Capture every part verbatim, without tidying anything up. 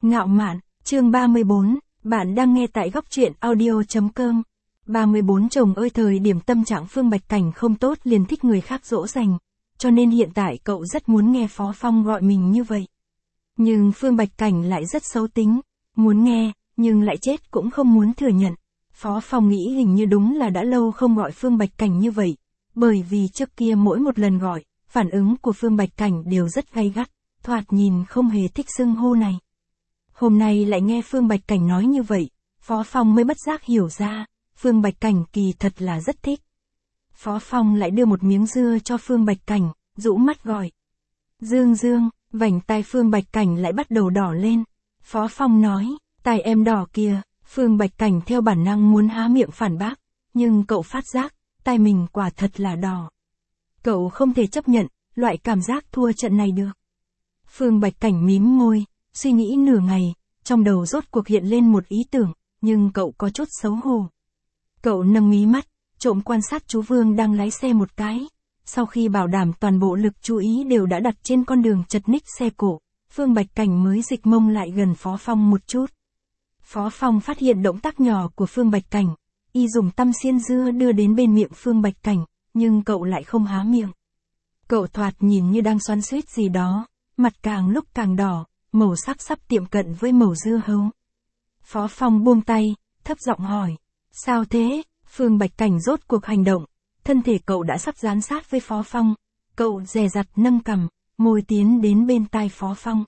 Ngạo mạn, chương ba mươi bốn, bạn đang nghe tại góc truyện audio.com. ba mươi bốn chồng ơi, thời điểm tâm trạng Phương Bạch Cảnh không tốt liền thích người khác dỗ dành, cho nên hiện tại cậu rất muốn nghe Phó Phong gọi mình như vậy. Nhưng Phương Bạch Cảnh lại rất xấu tính, muốn nghe, nhưng lại chết cũng không muốn thừa nhận. Phó Phong nghĩ hình như đúng là đã lâu không gọi Phương Bạch Cảnh như vậy, bởi vì trước kia mỗi một lần gọi, phản ứng của Phương Bạch Cảnh đều rất gay gắt, thoạt nhìn không hề thích xưng hô này. Hôm nay lại nghe Phương Bạch Cảnh nói như vậy, Phó Phong mới bất giác hiểu ra, Phương Bạch Cảnh kỳ thật là rất thích. Phó Phong lại đưa một miếng dưa cho Phương Bạch Cảnh, rũ mắt gọi. Dương Dương, vành tai Phương Bạch Cảnh lại bắt đầu đỏ lên. Phó Phong nói, tai em đỏ kìa. Phương Bạch Cảnh theo bản năng muốn há miệng phản bác, nhưng cậu phát giác, tai mình quả thật là đỏ. Cậu không thể chấp nhận, loại cảm giác thua trận này được. Phương Bạch Cảnh mím môi, suy nghĩ nửa ngày, trong đầu rốt cuộc hiện lên một ý tưởng, nhưng cậu có chút xấu hổ. Cậu nâng mí mắt, trộm quan sát chú Vương đang lái xe một cái. Sau khi bảo đảm toàn bộ lực chú ý đều đã đặt trên con đường chật ních xe cộ, Phương Bạch Cảnh mới dịch mông lại gần Phó Phong một chút. Phó Phong phát hiện động tác nhỏ của Phương Bạch Cảnh, y dùng tăm xiên dưa đưa đến bên miệng Phương Bạch Cảnh, nhưng cậu lại không há miệng. Cậu thoạt nhìn như đang xoắn xuýt gì đó, mặt càng lúc càng đỏ, màu sắc sắp tiệm cận với màu dưa hấu. Phó Phong buông tay, thấp giọng hỏi, sao thế? Phương Bạch Cảnh rốt cuộc hành động, thân thể cậu đã sắp dán sát với Phó Phong, cậu dè dặt nâng cằm, môi tiến đến bên tai Phó Phong.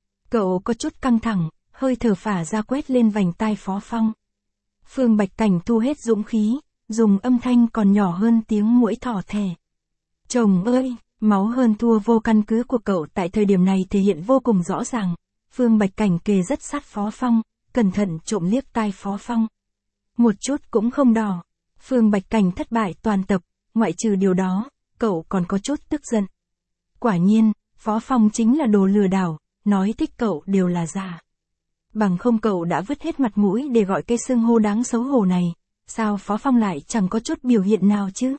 Cậu có chút căng thẳng, hơi thở phả ra quét lên vành tai Phó Phong. Phương Bạch Cảnh thu hết dũng khí, dùng âm thanh còn nhỏ hơn tiếng muỗi thỏ thẻ. Chồng ơi, máu hơn thua vô căn cứ của cậu tại thời điểm này thể hiện vô cùng rõ ràng. Phương Bạch Cảnh kề rất sát Phó Phong, cẩn thận trộm liếc tai Phó Phong. Một chút cũng không đỏ. Phương Bạch Cảnh thất bại toàn tập, ngoại trừ điều đó, cậu còn có chút tức giận. Quả nhiên, Phó Phong chính là đồ lừa đảo, nói thích cậu đều là giả. Bằng không cậu đã vứt hết mặt mũi để gọi cây xưng hô đáng xấu hổ này, sao Phó Phong lại chẳng có chút biểu hiện nào chứ?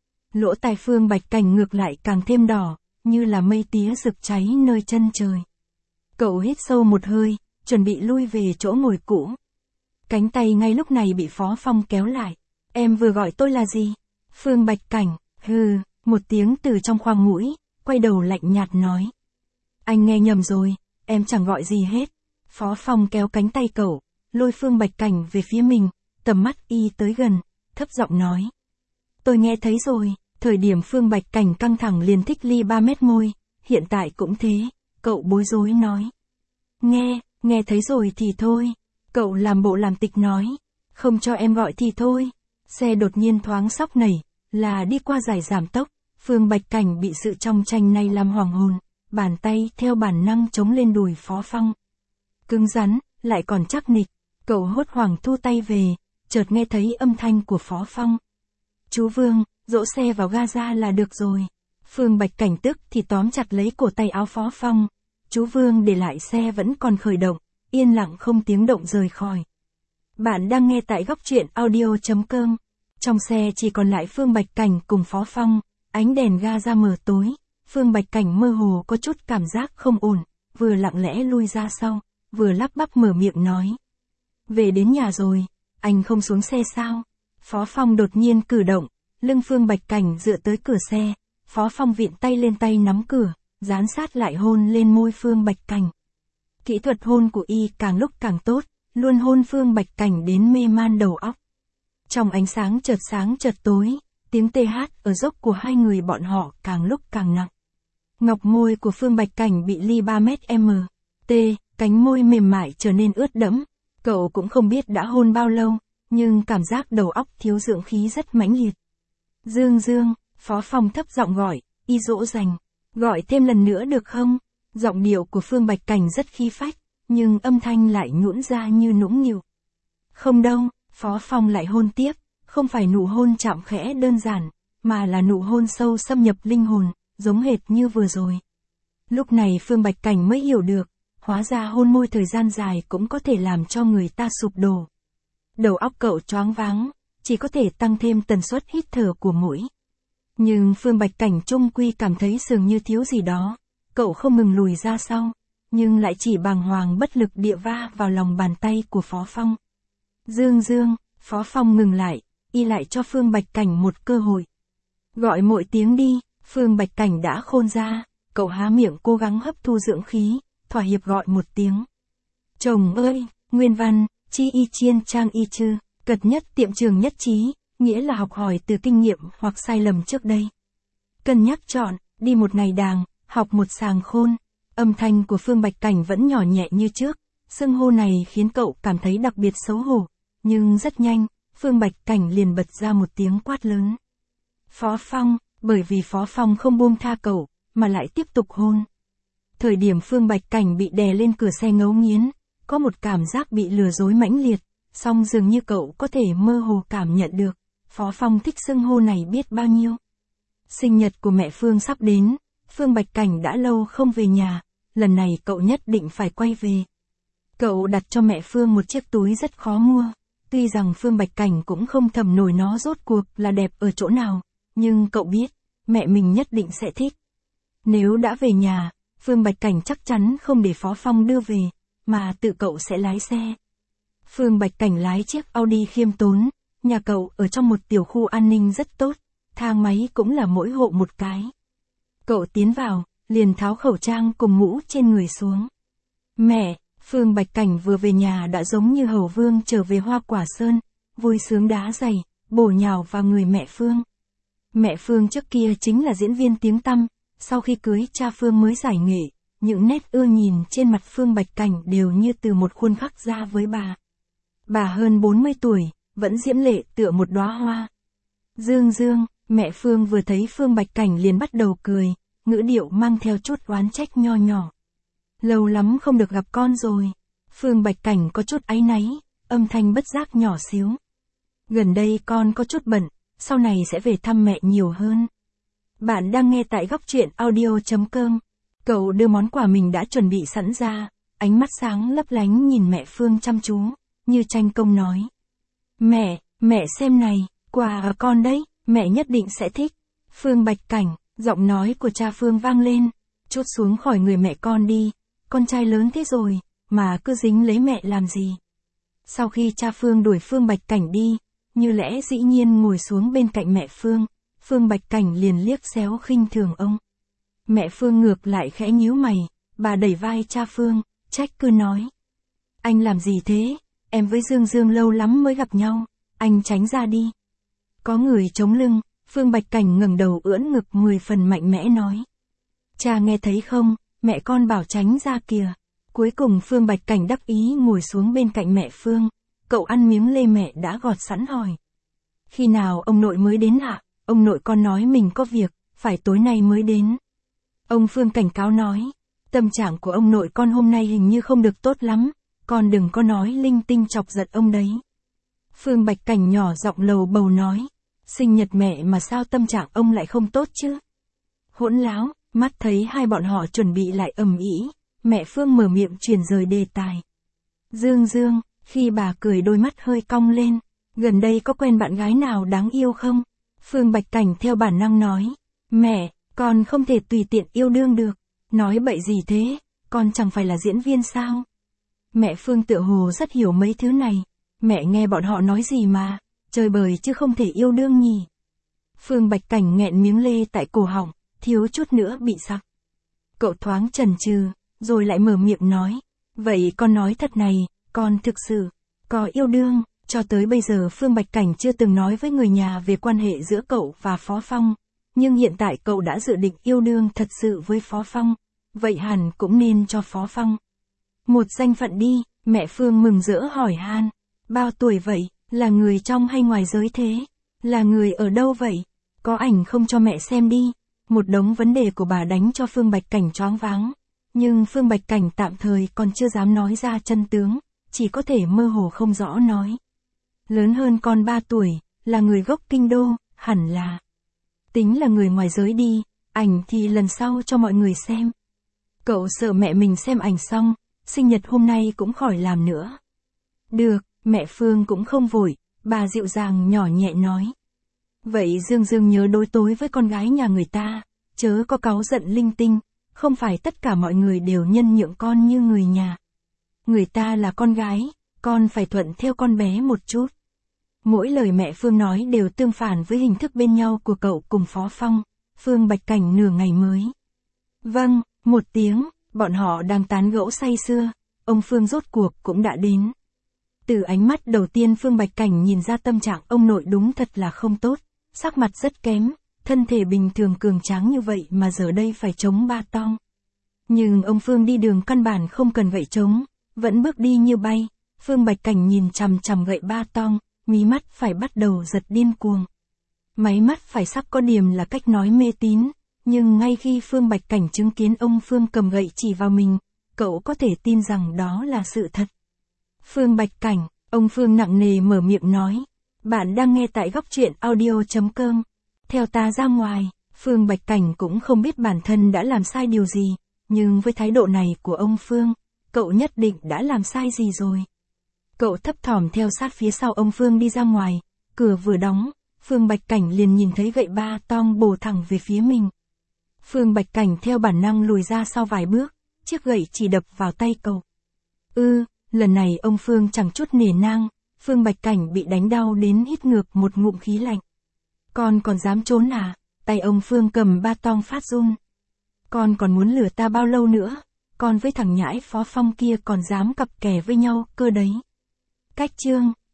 Lỗ tai Phương Bạch Cảnh ngược lại càng thêm đỏ, như là mây tía rực cháy nơi chân trời. Cậu hít sâu một hơi, chuẩn bị lui về chỗ ngồi cũ. Cánh tay ngay lúc này bị Phó Phong kéo lại. Em vừa gọi tôi là gì? Phương Bạch Cảnh, hừ, một tiếng từ trong khoang mũi, quay đầu lạnh nhạt nói. Anh nghe nhầm rồi, em chẳng gọi gì hết. Phó Phong kéo cánh tay cậu, lôi Phương Bạch Cảnh về phía mình, tầm mắt y tới gần, thấp giọng nói. Tôi nghe thấy rồi, thời điểm Phương Bạch Cảnh căng thẳng liền thích ly ba mét môi, hiện tại cũng thế, cậu bối rối nói. Nghe, nghe thấy rồi thì thôi, cậu làm bộ làm tịch nói, không cho em gọi thì thôi. Xe đột nhiên thoáng sóc nảy, là đi qua dải giảm tốc, Phương Bạch Cảnh bị sự trong tranh này làm hoàng hồn, bàn tay theo bản năng chống lên đùi Phó Phong. Cứng rắn, lại còn chắc nịch, cậu hốt hoảng thu tay về, chợt nghe thấy âm thanh của Phó Phong. Chú Vương, dỗ xe vào ga là được rồi. Phương Bạch Cảnh tức thì tóm chặt lấy cổ tay áo Phó Phong. Chú Vương để lại xe vẫn còn khởi động, yên lặng không tiếng động rời khỏi. Bạn đang nghe tại góc truyện audio.com. Trong xe chỉ còn lại Phương Bạch Cảnh cùng Phó Phong, ánh đèn ga ra mờ tối. Phương Bạch Cảnh mơ hồ có chút cảm giác không ổn, vừa lặng lẽ lui ra sau, vừa lắp bắp mở miệng nói. Về đến nhà rồi, anh không xuống xe sao? Phó Phong đột nhiên cử động, lưng Phương Bạch Cảnh dựa tới cửa xe, Phó Phong vịn tay lên tay nắm cửa, dán sát lại hôn lên môi Phương Bạch Cảnh. Kỹ thuật hôn của y càng lúc càng tốt, luôn hôn Phương Bạch Cảnh đến mê man đầu óc. Trong ánh sáng chợt sáng chợt tối, tiếng tê hát ở dốc của hai người bọn họ càng lúc càng nặng. Ngọc môi của Phương Bạch Cảnh bị ly ba mét m, tê, cánh môi mềm mại trở nên ướt đẫm. Cậu cũng không biết đã hôn bao lâu, nhưng cảm giác đầu óc thiếu dưỡng khí rất mãnh liệt. Dương Dương, Phó Phong thấp giọng gọi, y dỗ dành. Gọi thêm lần nữa được không? Giọng điệu của Phương Bạch Cảnh rất khí phách, nhưng âm thanh lại nhũn ra như nũng nịu. Không đâu, Phó Phong lại hôn tiếp, không phải nụ hôn chạm khẽ đơn giản, mà là nụ hôn sâu xâm nhập linh hồn, giống hệt như vừa rồi. Lúc này Phương Bạch Cảnh mới hiểu được, hóa ra hôn môi thời gian dài cũng có thể làm cho người ta sụp đổ. Đầu óc cậu choáng váng, chỉ có thể tăng thêm tần suất hít thở của mũi. Nhưng Phương Bạch Cảnh chung quy cảm thấy dường như thiếu gì đó, cậu không ngừng lùi ra sau, nhưng lại chỉ bàng hoàng bất lực địa va vào lòng bàn tay của Phó Phong. Dương Dương, Phó Phong ngừng lại, y lại cho Phương Bạch Cảnh một cơ hội. Gọi mỗi tiếng đi, Phương Bạch Cảnh đã khôn ra, cậu há miệng cố gắng hấp thu dưỡng khí, thỏa hiệp gọi một tiếng. Chồng ơi, nguyên văn, chi y chiên trang y chư, cật nhất tiệm trường nhất trí, nghĩa là học hỏi từ kinh nghiệm hoặc sai lầm trước đây. Cân nhắc chọn, đi một ngày đàng, học một sàng khôn. Âm thanh của Phương Bạch Cảnh vẫn nhỏ nhẹ như trước, xưng hô này khiến cậu cảm thấy đặc biệt xấu hổ, nhưng rất nhanh, Phương Bạch Cảnh liền bật ra một tiếng quát lớn. Phó Phong, bởi vì Phó Phong không buông tha cậu, mà lại tiếp tục hôn. Thời điểm Phương Bạch Cảnh bị đè lên cửa xe ngấu nghiến, có một cảm giác bị lừa dối mãnh liệt, song dường như cậu có thể mơ hồ cảm nhận được, Phó Phong thích xưng hô này biết bao nhiêu. Sinh nhật của mẹ Phương sắp đến, Phương Bạch Cảnh đã lâu không về nhà, lần này cậu nhất định phải quay về. Cậu đặt cho mẹ Phương một chiếc túi rất khó mua, tuy rằng Phương Bạch Cảnh cũng không thầm nổi nó rốt cuộc là đẹp ở chỗ nào, nhưng cậu biết, mẹ mình nhất định sẽ thích. Nếu đã về nhà, Phương Bạch Cảnh chắc chắn không để Phó Phong đưa về, mà tự cậu sẽ lái xe. Phương Bạch Cảnh lái chiếc Audi khiêm tốn, nhà cậu ở trong một tiểu khu an ninh rất tốt, thang máy cũng là mỗi hộ một cái. Cậu tiến vào, liền tháo khẩu trang cùng mũ trên người xuống. Mẹ, Phương Bạch Cảnh vừa về nhà đã giống như hầu vương trở về Hoa Quả Sơn, vui sướng đá giày, bổ nhào vào người mẹ Phương. Mẹ Phương trước kia chính là diễn viên tiếng tăm, sau khi cưới cha Phương mới giải nghệ, những nét ưa nhìn trên mặt Phương Bạch Cảnh đều như từ một khuôn khắc ra với bà. Bà hơn bốn mươi tuổi, vẫn diễm lệ tựa một đóa hoa. Dương Dương, mẹ Phương vừa thấy Phương Bạch Cảnh liền bắt đầu cười, ngữ điệu mang theo chút oán trách nho nhỏ. Lâu lắm không được gặp con rồi. Phương Bạch Cảnh có chút áy náy, âm thanh bất giác nhỏ xíu. Gần đây con có chút bận, sau này sẽ về thăm mẹ nhiều hơn. Bạn đang nghe tại góc truyện audio chấm com. Cậu đưa món quà mình đã chuẩn bị sẵn ra, ánh mắt sáng lấp lánh nhìn mẹ Phương chăm chú, như tranh công nói. Mẹ, mẹ xem này, quà ở con đấy, mẹ nhất định sẽ thích. Phương Bạch Cảnh, giọng nói của cha Phương vang lên, trút xuống khỏi người mẹ con đi, con trai lớn thế rồi, mà cứ dính lấy mẹ làm gì. Sau khi cha Phương đuổi Phương Bạch Cảnh đi, như lẽ dĩ nhiên ngồi xuống bên cạnh mẹ Phương, Phương Bạch Cảnh liền liếc xéo khinh thường ông. Mẹ Phương ngược lại khẽ nhíu mày, bà đẩy vai cha Phương, trách cứ nói. Anh làm gì thế, em với Dương Dương lâu lắm mới gặp nhau, anh tránh ra đi. Có người chống lưng, Phương Bạch Cảnh ngẩng đầu ưỡn ngực mười phần mạnh mẽ nói. Cha nghe thấy không, mẹ con bảo tránh ra kìa. Cuối cùng Phương Bạch Cảnh đắc ý ngồi xuống bên cạnh mẹ Phương, cậu ăn miếng lê mẹ đã gọt sẵn hỏi. Khi nào ông nội mới đến ạ? Ông nội con nói mình có việc, phải tối nay mới đến. Ông Phương cảnh cáo nói, tâm trạng của ông nội con hôm nay hình như không được tốt lắm, con đừng có nói linh tinh chọc giận ông đấy. Phương Bạch Cảnh nhỏ giọng lầu bầu nói, sinh nhật mẹ mà sao tâm trạng ông lại không tốt chứ? Hỗn láo, mắt thấy hai bọn họ chuẩn bị lại ầm ĩ, mẹ Phương mở miệng chuyển rời đề tài. Dương Dương, khi bà cười đôi mắt hơi cong lên, gần đây có quen bạn gái nào đáng yêu không? Phương Bạch Cảnh theo bản năng nói, mẹ, con không thể tùy tiện yêu đương được, nói bậy gì thế, con chẳng phải là diễn viên sao? Mẹ Phương tựa hồ rất hiểu mấy thứ này, mẹ nghe bọn họ nói gì mà, chơi bời chứ không thể yêu đương nhỉ. Phương Bạch Cảnh nghẹn miếng lê tại cổ họng, thiếu chút nữa bị sặc. Cậu thoáng chần chừ, rồi lại mở miệng nói, vậy con nói thật này, con thực sự có yêu đương. Cho tới bây giờ Phương Bạch Cảnh chưa từng nói với người nhà về quan hệ giữa cậu và Phó Phong, nhưng hiện tại cậu đã dự định yêu đương thật sự với Phó Phong, vậy hẳn cũng nên cho Phó Phong một danh phận đi. Mẹ Phương mừng rỡ hỏi han, bao tuổi vậy, là người trong hay ngoài giới thế, là người ở đâu vậy, có ảnh không cho mẹ xem đi. Một đống vấn đề của bà đánh cho Phương Bạch Cảnh choáng váng, nhưng Phương Bạch Cảnh tạm thời còn chưa dám nói ra chân tướng, chỉ có thể mơ hồ không rõ nói. Lớn hơn con ba tuổi, là người gốc kinh đô, hẳn là. Tính là người ngoài giới đi, ảnh thì lần sau cho mọi người xem. Cậu sợ mẹ mình xem ảnh xong, sinh nhật hôm nay cũng khỏi làm nữa. Được, mẹ Phương cũng không vội, bà dịu dàng nhỏ nhẹ nói. Vậy Dương Dương nhớ đối tối với con gái nhà người ta, chớ có cáu giận linh tinh, không phải tất cả mọi người đều nhân nhượng con như người nhà. Người ta là con gái, con phải thuận theo con bé một chút. Mỗi lời mẹ Phương nói đều tương phản với hình thức bên nhau của cậu cùng Phó Phong, Phương Bạch Cảnh nửa ngày mới. Vâng, một tiếng, bọn họ đang tán gẫu say sưa, ông Phương rốt cuộc cũng đã đến. Từ ánh mắt đầu tiên Phương Bạch Cảnh nhìn ra tâm trạng ông nội đúng thật là không tốt, sắc mặt rất kém, thân thể bình thường cường tráng như vậy mà giờ đây phải chống ba tong. Nhưng ông Phương đi đường căn bản không cần gậy chống, vẫn bước đi như bay, Phương Bạch Cảnh nhìn chằm chằm gậy ba tong, mí mắt phải bắt đầu giật điên cuồng. Máy mắt phải sắp có điểm là cách nói mê tín, nhưng ngay khi Phương Bạch Cảnh chứng kiến ông Phương cầm gậy chỉ vào mình, cậu có thể tin rằng đó là sự thật. Phương Bạch Cảnh, ông Phương nặng nề mở miệng nói, bạn đang nghe tại góc truyện audio.com. Theo ta ra ngoài, Phương Bạch Cảnh cũng không biết bản thân đã làm sai điều gì, nhưng với thái độ này của ông Phương, cậu nhất định đã làm sai gì rồi. Cậu thấp thỏm theo sát phía sau ông Phương đi ra ngoài, cửa vừa đóng, Phương Bạch Cảnh liền nhìn thấy gậy ba tong bổ thẳng về phía mình. Phương Bạch Cảnh theo bản năng lùi ra sau vài bước, chiếc gậy chỉ đập vào tay cậu. Ư, lần này ông Phương chẳng chút nể nang, Phương Bạch Cảnh bị đánh đau đến hít ngược một ngụm khí lạnh. Con còn dám trốn à? Tay ông Phương cầm ba tong phát run. Con còn muốn lừa ta bao lâu nữa? Con với thằng nhãi Phó Phong kia còn dám cặp kè với nhau cơ đấy. Cách chương